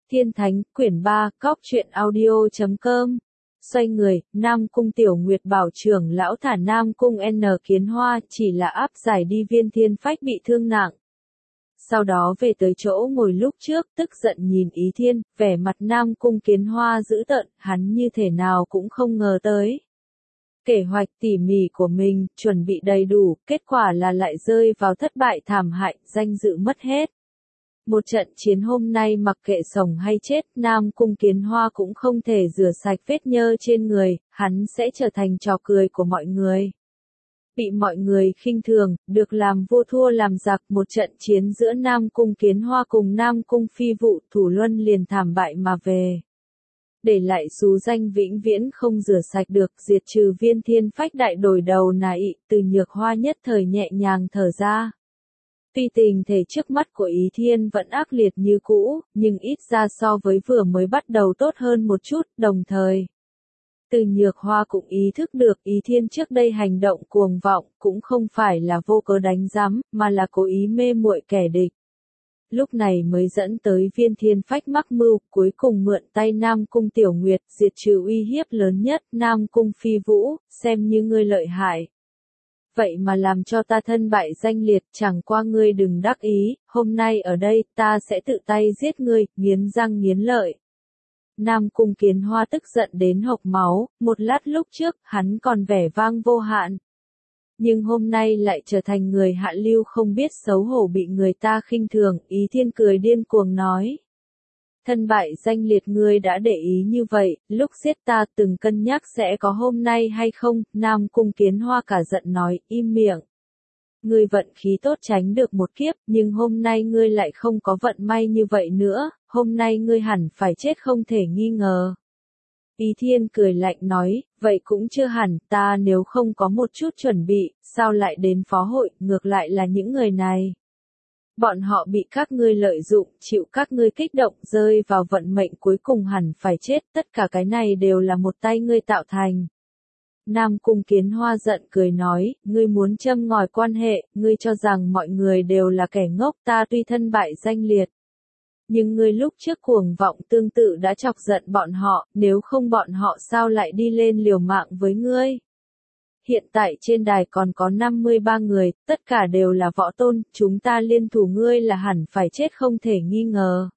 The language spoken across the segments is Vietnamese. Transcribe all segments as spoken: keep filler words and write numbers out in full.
Thiên Thánh, quyển ba, cóc truyện audio chấm com. Xoay người, Nam Cung Tiểu Nguyệt bảo trưởng lão thả Nam Cung N Kiến Hoa, chỉ là áp giải đi Viên Thiên Phách bị thương nặng. Sau đó về tới chỗ ngồi lúc trước, tức giận nhìn Ý Thiên, vẻ mặt Nam Cung Kiến Hoa dữ tợn, hắn như thể nào cũng không ngờ tới. Kế hoạch tỉ mỉ của mình, chuẩn bị đầy đủ, kết quả là lại rơi vào thất bại thảm hại, danh dự mất hết. Một trận chiến hôm nay mặc kệ sống hay chết, Nam Cung Kiến Hoa cũng không thể rửa sạch vết nhơ trên người, hắn sẽ trở thành trò cười của mọi người. Bị mọi người khinh thường, được làm vua thua làm giặc, một trận chiến giữa Nam Cung Kiến Hoa cùng Nam Cung Phi Vụ, Thủ Luân liền thảm bại mà về. Để lại xú danh vĩnh viễn không rửa sạch được, diệt trừ Viên Thiên Phách đại đổi đầu nà ị, Từ Nhược Hoa nhất thời nhẹ nhàng thở ra. Tuy tình thể trước mắt của Ý Thiên vẫn ác liệt như cũ, nhưng ít ra so với vừa mới bắt đầu tốt hơn một chút, đồng thời. Từ Nhược Hoa cũng ý thức được Ý Thiên trước đây hành động cuồng vọng, cũng không phải là vô cớ đánh giám, mà là cố ý mê muội kẻ địch. Lúc này mới dẫn tới Viên Thiên Phách mắc mưu, cuối cùng mượn tay Nam Cung Tiểu Nguyệt, diệt trừ uy hiếp lớn nhất, Nam Cung Phi Vũ, xem như ngươi lợi hại. Vậy mà làm cho ta thân bại danh liệt, chẳng qua ngươi đừng đắc ý, hôm nay ở đây, ta sẽ tự tay giết ngươi, nghiến răng nghiến lợi. Nam Cung Kiến Hoa tức giận đến hộc máu, một lát lúc trước, hắn còn vẻ vang vô hạn. Nhưng hôm nay lại trở thành người hạ lưu không biết xấu hổ bị người ta khinh thường, Ý Thiên cười điên cuồng nói. Thân bại danh liệt ngươi đã để ý như vậy, lúc giết ta từng cân nhắc sẽ có hôm nay hay không, Nam Cung Kiến Hoa cả giận nói, im miệng. Ngươi vận khí tốt tránh được một kiếp, nhưng hôm nay ngươi lại không có vận may như vậy nữa, hôm nay ngươi hẳn phải chết không thể nghi ngờ. Ý Thiên cười lạnh nói, vậy cũng chưa hẳn, ta nếu không có một chút chuẩn bị, sao lại đến phó hội, ngược lại là những người này. Bọn họ bị các ngươi lợi dụng, chịu các ngươi kích động, rơi vào vận mệnh cuối cùng hẳn phải chết, tất cả cái này đều là một tay ngươi tạo thành. Nam Cung Kiến Hoa giận cười nói, ngươi muốn châm ngòi quan hệ, ngươi cho rằng mọi người đều là kẻ ngốc, ta tuy thân bại danh liệt. Nhưng ngươi lúc trước cuồng vọng tương tự đã chọc giận bọn họ, nếu không bọn họ sao lại đi lên liều mạng với ngươi. Hiện tại trên đài còn có năm mươi ba người, tất cả đều là võ tôn, chúng ta liên thủ ngươi là hẳn phải chết không thể nghi ngờ.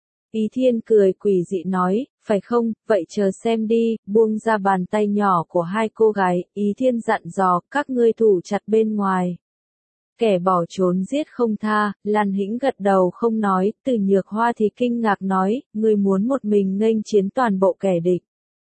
Ý Thiên cười quỷ dị nói, phải không, vậy chờ xem đi, buông ra bàn tay nhỏ của hai cô gái, Ý Thiên dặn dò, các ngươi thủ chặt bên ngoài. Kẻ bỏ trốn giết không tha, Lan Hĩnh gật đầu không nói, Từ Nhược Hoa thì kinh ngạc nói, ngươi muốn một mình nghênh chiến toàn bộ kẻ địch.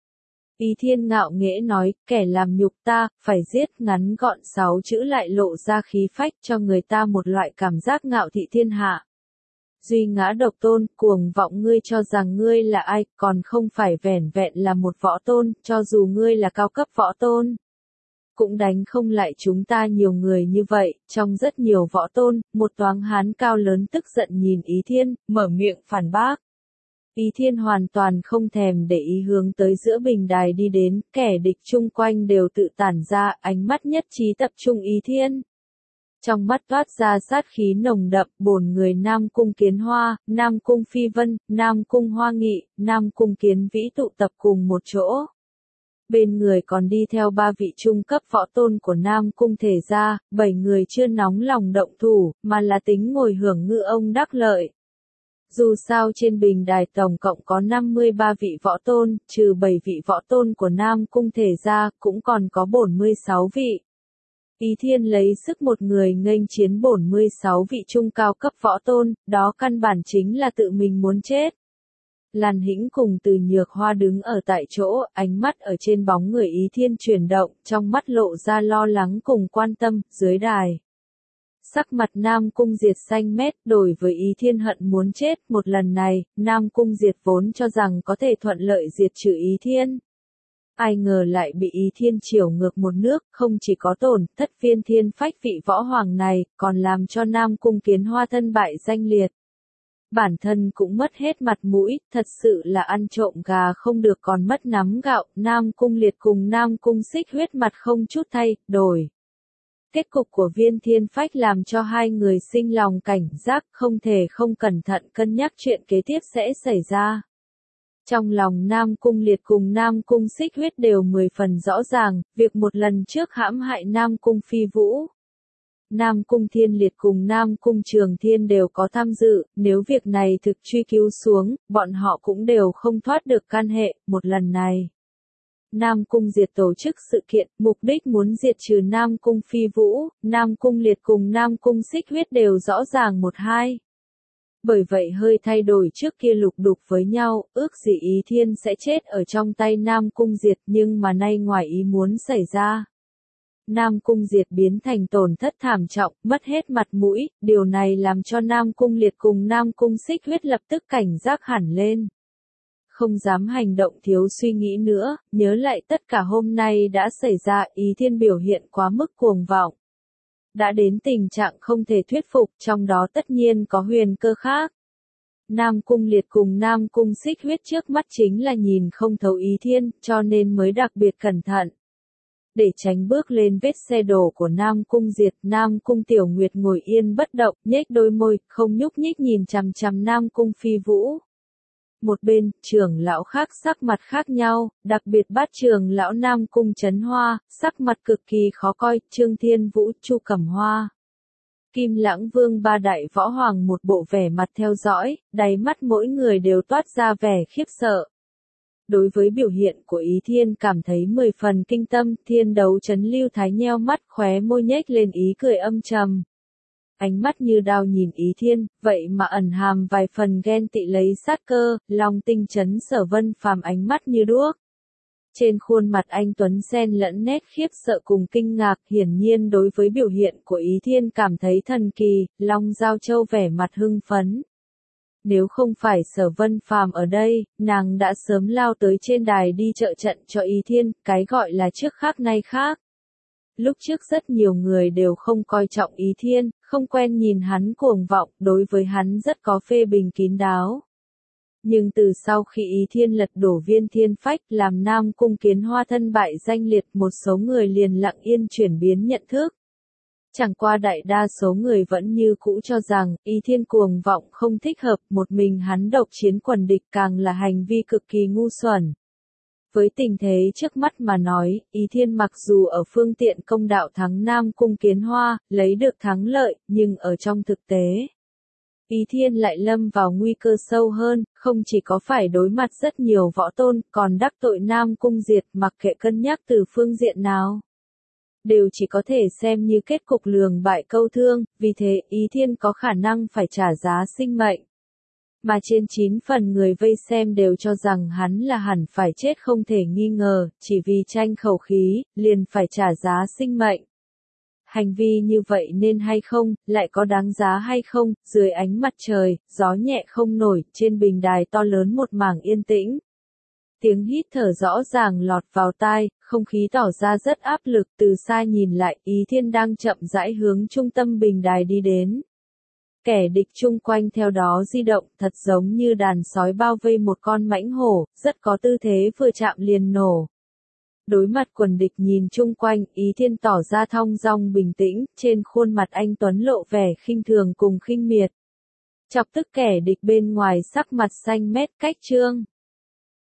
Ý Thiên ngạo nghễ nói, kẻ làm nhục ta, phải giết, ngắn gọn sáu chữ lại lộ ra khí phách cho người ta một loại cảm giác ngạo thị thiên hạ. Duy ngã độc tôn, cuồng vọng ngươi cho rằng ngươi là ai, còn không phải vẻn vẹn là một võ tôn, cho dù ngươi là cao cấp võ tôn. Cũng đánh không lại chúng ta nhiều người như vậy, trong rất nhiều võ tôn, một toáng hán cao lớn tức giận nhìn Ý Thiên, mở miệng phản bác. Ý Thiên hoàn toàn không thèm để ý hướng tới giữa bình đài đi đến, kẻ địch chung quanh đều tự tản ra, ánh mắt nhất trí tập trung Ý Thiên. Trong mắt toát ra sát khí nồng đậm, bổn người Nam Cung Kiến Hoa, Nam Cung Phi Vân, Nam Cung Hoa Nghị, Nam Cung Kiến Vĩ tụ tập cùng một chỗ. Bên người còn đi theo ba vị trung cấp võ tôn của Nam Cung Thể gia, bảy người chưa nóng lòng động thủ, mà là tính ngồi hưởng ngư ông đắc lợi. Dù sao trên bình đài tổng cộng có năm mươi ba vị võ tôn, trừ bảy vị võ tôn của Nam Cung Thể gia, cũng còn có bốn mươi sáu vị. Ý Thiên lấy sức một người nghênh chiến bốn mươi sáu vị trung cao cấp võ tôn, đó căn bản chính là tự mình muốn chết. Lan Hĩnh cùng Từ Nhược Hoa đứng ở tại chỗ, ánh mắt ở trên bóng người Ý Thiên chuyển động, trong mắt lộ ra lo lắng cùng quan tâm, dưới đài. Sắc mặt Nam Cung Diệt xanh mét, đổi với Ý Thiên hận muốn chết, một lần này, Nam Cung Diệt vốn cho rằng có thể thuận lợi diệt trừ Ý Thiên. Ai ngờ lại bị Ý Thiên chiều ngược một nước, không chỉ có tổn thất Viên Thiên Phách vị võ hoàng này, còn làm cho Nam Cung Kiến Hoa thân bại danh liệt. Bản thân cũng mất hết mặt mũi, thật sự là ăn trộm gà không được còn mất nắm gạo, Nam Cung Liệt cùng Nam Cung Xích huyết mặt không chút thay, đổi. Kết cục của Viên Thiên Phách làm cho hai người sinh lòng cảnh giác, không thể không cẩn thận cân nhắc chuyện kế tiếp sẽ xảy ra. Trong lòng Nam Cung Liệt cùng Nam Cung Xích Huyết đều mười phần rõ ràng, việc một lần trước hãm hại Nam Cung Phi Vũ. Nam Cung Thiên Liệt cùng Nam Cung Trường Thiên đều có tham dự, nếu việc này thực truy cứu xuống, bọn họ cũng đều không thoát được can hệ, một lần này. Nam Cung Diệt tổ chức sự kiện, mục đích muốn diệt trừ Nam Cung Phi Vũ, Nam Cung Liệt cùng Nam Cung Xích Huyết đều rõ ràng một hai. Bởi vậy hơi thay đổi trước kia lục đục với nhau, ước gì Ý Thiên sẽ chết ở trong tay Nam Cung Diệt nhưng mà nay ngoài ý muốn xảy ra. Nam Cung Diệt biến thành tổn thất thảm trọng, mất hết mặt mũi, điều này làm cho Nam Cung Liệt cùng Nam Cung Xích Huyết lập tức cảnh giác hẳn lên. Không dám hành động thiếu suy nghĩ nữa, nhớ lại tất cả hôm nay đã xảy ra, Ý Thiên biểu hiện quá mức cuồng vọng. Đã đến tình trạng không thể thuyết phục, trong đó tất nhiên có huyền cơ khác. Nam Cung Liệt cùng Nam Cung Xích Huyết trước mắt chính là nhìn không thấu Ý Thiên, cho nên mới đặc biệt cẩn thận. Để tránh bước lên vết xe đổ của Nam Cung Diệt, Nam Cung Tiểu Nguyệt ngồi yên bất động, nhếch đôi môi, không nhúc nhích nhìn chằm chằm Nam Cung Phi Vũ. Một bên, trưởng lão khác sắc mặt khác nhau, đặc biệt bát trưởng lão Nam Cung Trấn Hoa, sắc mặt cực kỳ khó coi, Trương Thiên Vũ, Chu Cẩm Hoa. Kim Lãng Vương ba đại võ hoàng một bộ vẻ mặt theo dõi, đáy mắt mỗi người đều toát ra vẻ khiếp sợ. Đối với biểu hiện của Ý Thiên cảm thấy mười phần kinh tâm, Thiên Đấu Trấn Lưu Thái nheo mắt khóe môi nhếch lên ý cười âm trầm. Ánh mắt như đao nhìn Ý Thiên, vậy mà ẩn hàm vài phần ghen tị lấy sát cơ, Long Tinh Trấn Sở Vân Phàm ánh mắt như đuốc. Trên khuôn mặt anh tuấn xen lẫn nét khiếp sợ cùng kinh ngạc, hiển nhiên đối với biểu hiện của Ý Thiên cảm thấy thần kỳ, Long Giao Châu vẻ mặt hưng phấn. Nếu không phải Sở Vân Phàm ở đây, nàng đã sớm lao tới trên đài đi trợ trận cho Ý Thiên, cái gọi là trước khác nay khác. Lúc trước rất nhiều người đều không coi trọng Ý Thiên, không quen nhìn hắn cuồng vọng, đối với hắn rất có phê bình kín đáo. Nhưng từ sau khi Ý Thiên lật đổ Viên Thiên Phách làm Nam Cung Kiến Hoa thân bại danh liệt, một số người liền lặng yên chuyển biến nhận thức. Chẳng qua đại đa số người vẫn như cũ cho rằng, Ý Thiên cuồng vọng không thích hợp, một mình hắn độc chiến quần địch càng là hành vi cực kỳ ngu xuẩn. Với tình thế trước mắt mà nói, Ý Thiên mặc dù ở phương tiện công đạo thắng Nam Cung Kiến Hoa, lấy được thắng lợi, nhưng ở trong thực tế, Ý Thiên lại lâm vào nguy cơ sâu hơn, không chỉ có phải đối mặt rất nhiều võ tôn, còn đắc tội Nam Cung Diệt, mặc kệ cân nhắc từ phương diện nào. Đều chỉ có thể xem như kết cục lường bại câu thương, vì thế Ý Thiên có khả năng phải trả giá sinh mệnh. Mà trên chín phần người vây xem đều cho rằng hắn là hẳn phải chết không thể nghi ngờ, chỉ vì tranh khẩu khí, liền phải trả giá sinh mệnh. Hành vi như vậy nên hay không, lại có đáng giá hay không, dưới ánh mặt trời, gió nhẹ không nổi, trên bình đài to lớn một mảng yên tĩnh. Tiếng hít thở rõ ràng lọt vào tai, không khí tỏ ra rất áp lực, từ xa nhìn lại, Ý Thiên đang chậm rãi hướng trung tâm bình đài đi đến. Kẻ địch chung quanh theo đó di động, thật giống như đàn sói bao vây một con mãnh hổ, rất có tư thế vừa chạm liền nổ. Đối mặt quần địch nhìn chung quanh, Ý Thiên tỏ ra thong dong bình tĩnh, trên khuôn mặt anh tuấn lộ vẻ khinh thường cùng khinh miệt. Chọc tức kẻ địch bên ngoài sắc mặt xanh mét cách trương.